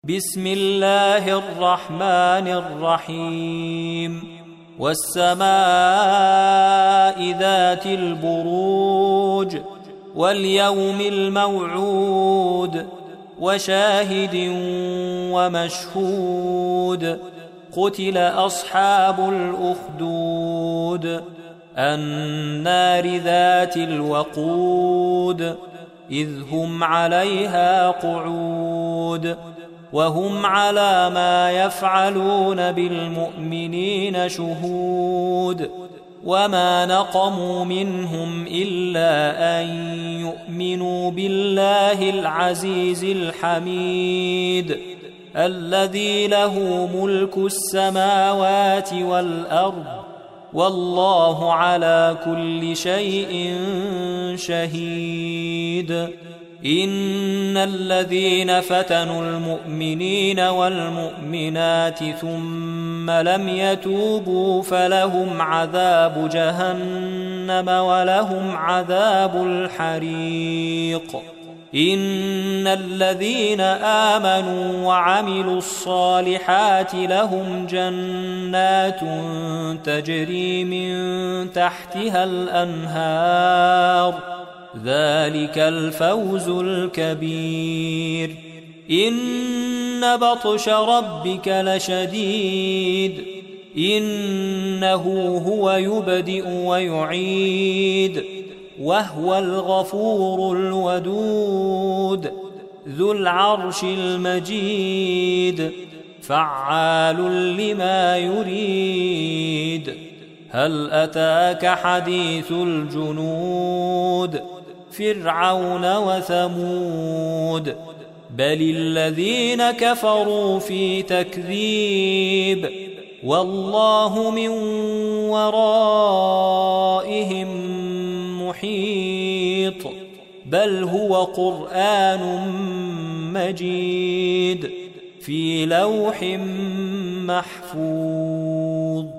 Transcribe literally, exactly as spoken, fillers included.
بسم الله الرحمن الرحيم والسماء ذات البروج واليوم الموعود وشاهد ومشهود قتل أصحاب الأخدود النار ذات الوقود إذ هم عليها قعود وهم على ما يفعلون بالمؤمنين شهود وما نقموا منهم إلا أن يؤمنوا بالله العزيز الحميد الذي له ملك السماوات والأرض والله على كل شيء شهيد إن الذين فتنوا المؤمنين والمؤمنات ثم لم يتوبوا فلهم عذاب جهنم ولهم عذاب الحريق إن الذين آمنوا وعملوا الصالحات لهم جنات تجري من تحتها الأنهار ذلك الفوز الكبير إن بطش ربك لشديد إنه هو يبدئ ويعيد وهو الغفور الودود ذو العرش المجيد فعال لما يريد هل أتاك حديث الجنود فرعون وثمود بل الذين كفروا في تكذيب والله من ورائهم محيط بل هو قرآن مجيد في لوح محفوظ.